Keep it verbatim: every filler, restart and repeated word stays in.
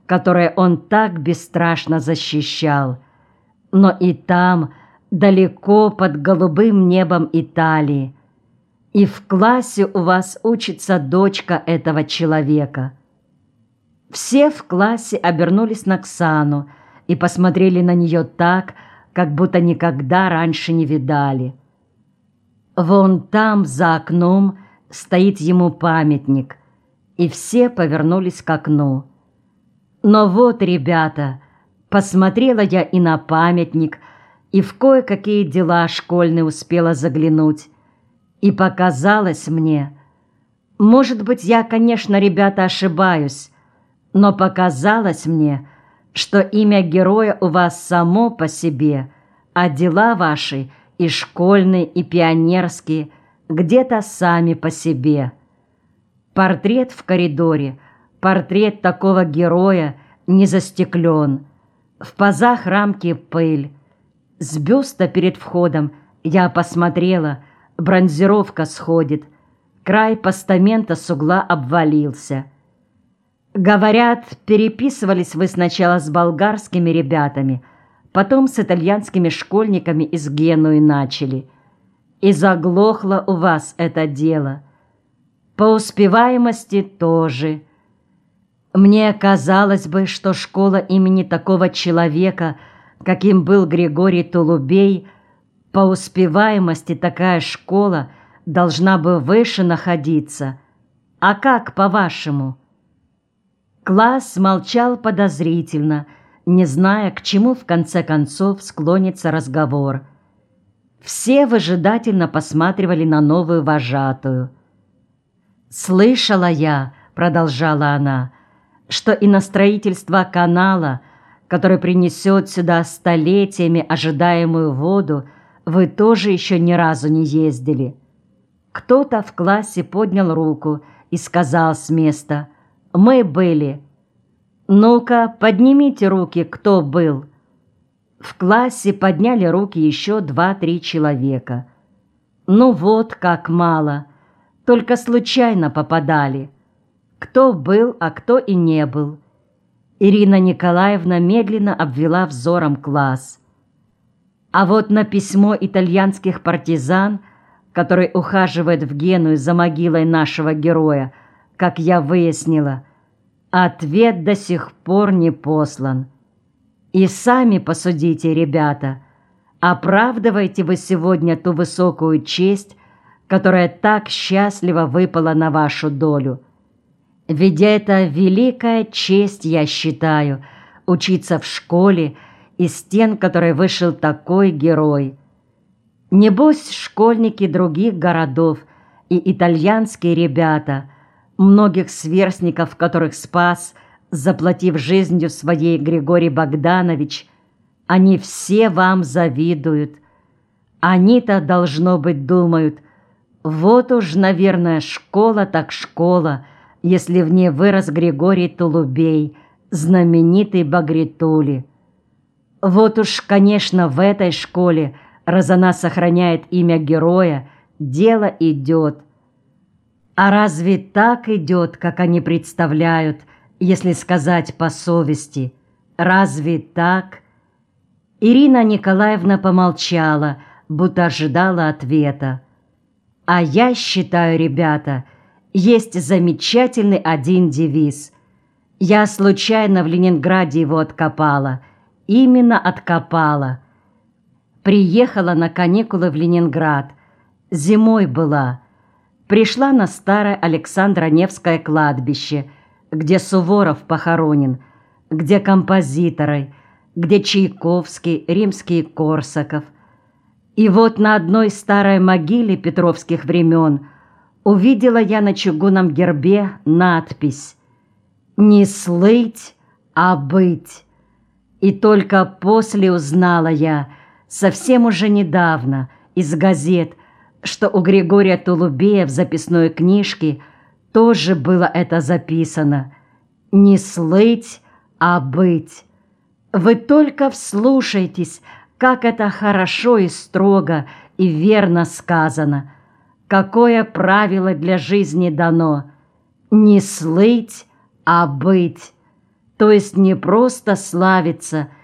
которое он так бесстрашно защищал. Но и там, далеко под голубым небом Италии, и в классе у вас учится дочка этого человека». Все в классе обернулись на Оксану и посмотрели на нее так, как будто никогда раньше не видали. Вон там, за окном, стоит ему памятник, и все повернулись к окну. Но вот, ребята, посмотрела я и на памятник, и в кое-какие дела школьные успела заглянуть, и показалось мне, может быть, я, конечно, ребята, ошибаюсь, но показалось мне, что имя героя у вас само по себе, а дела ваши и школьные, и пионерские где-то сами по себе. Портрет в коридоре, портрет такого героя не застеклен, в пазах рамки пыль. С бюста перед входом я посмотрела, бронзировка сходит, край постамента с угла обвалился. Говорят, переписывались вы сначала с болгарскими ребятами, потом с итальянскими школьниками из Генуи начали. И заглохло у вас это дело. По успеваемости тоже. Мне казалось бы, что школа имени такого человека, каким был Григорий Толубей, по успеваемости такая школа должна бы выше находиться. А как, по-вашему? Класс молчал подозрительно, не зная, к чему в конце концов склонится разговор. Все выжидательно посматривали на новую вожатую. «Слышала я, — продолжала она, — что и на строительство канала, который принесет сюда столетиями ожидаемую воду, вы тоже еще ни разу не ездили». Кто-то в классе поднял руку и сказал с места: «Мы были». «Ну-ка, поднимите руки, кто был». В классе подняли руки еще два-три человека. Ну вот как мало, только случайно попадали. Кто был, а кто и не был. Ирина Николаевна медленно обвела взором класс. А вот на письмо итальянских партизан, который ухаживает в Геную за могилой нашего героя, как я выяснила, ответ до сих пор не послан. И сами посудите, ребята, оправдываете вы сегодня ту высокую честь, которая так счастливо выпала на вашу долю. Ведь это великая честь, я считаю, учиться в школе, из стен которой вышел такой герой. Небось, школьники других городов и итальянские ребята, многих сверстников, которых спас, заплатив жизнью своей Григорий Богданович, они все вам завидуют. Они-то, должно быть, думают: вот уж, наверное, школа так школа, если в ней вырос Григорий Толубей, знаменитый Багритули. Вот уж, конечно, в этой школе, раз она сохраняет имя героя, дело идет. А разве так идет, как они представляют, если сказать по совести? Разве так? Ирина Николаевна помолчала, будто ожидала ответа. А я считаю, ребята, есть замечательный один девиз. Я случайно в Ленинграде его откопала. Именно откопала. Приехала на каникулы в Ленинград. Зимой была. Пришла на старое Александро-Невское кладбище, где Суворов похоронен, где композиторы, где Чайковский, Римский-Корсаков. И вот на одной старой могиле петровских времен увидела я на чугунном гербе надпись «Не слыть, а быть». И только после узнала я, совсем уже недавно, из газет, что у Григория Толубея в записной книжке тоже было это записано. «Не слыть, а быть». Вы только вслушайтесь, как это хорошо и строго и верно сказано. Какое правило для жизни дано: не слыть, а быть. то есть не просто славиться,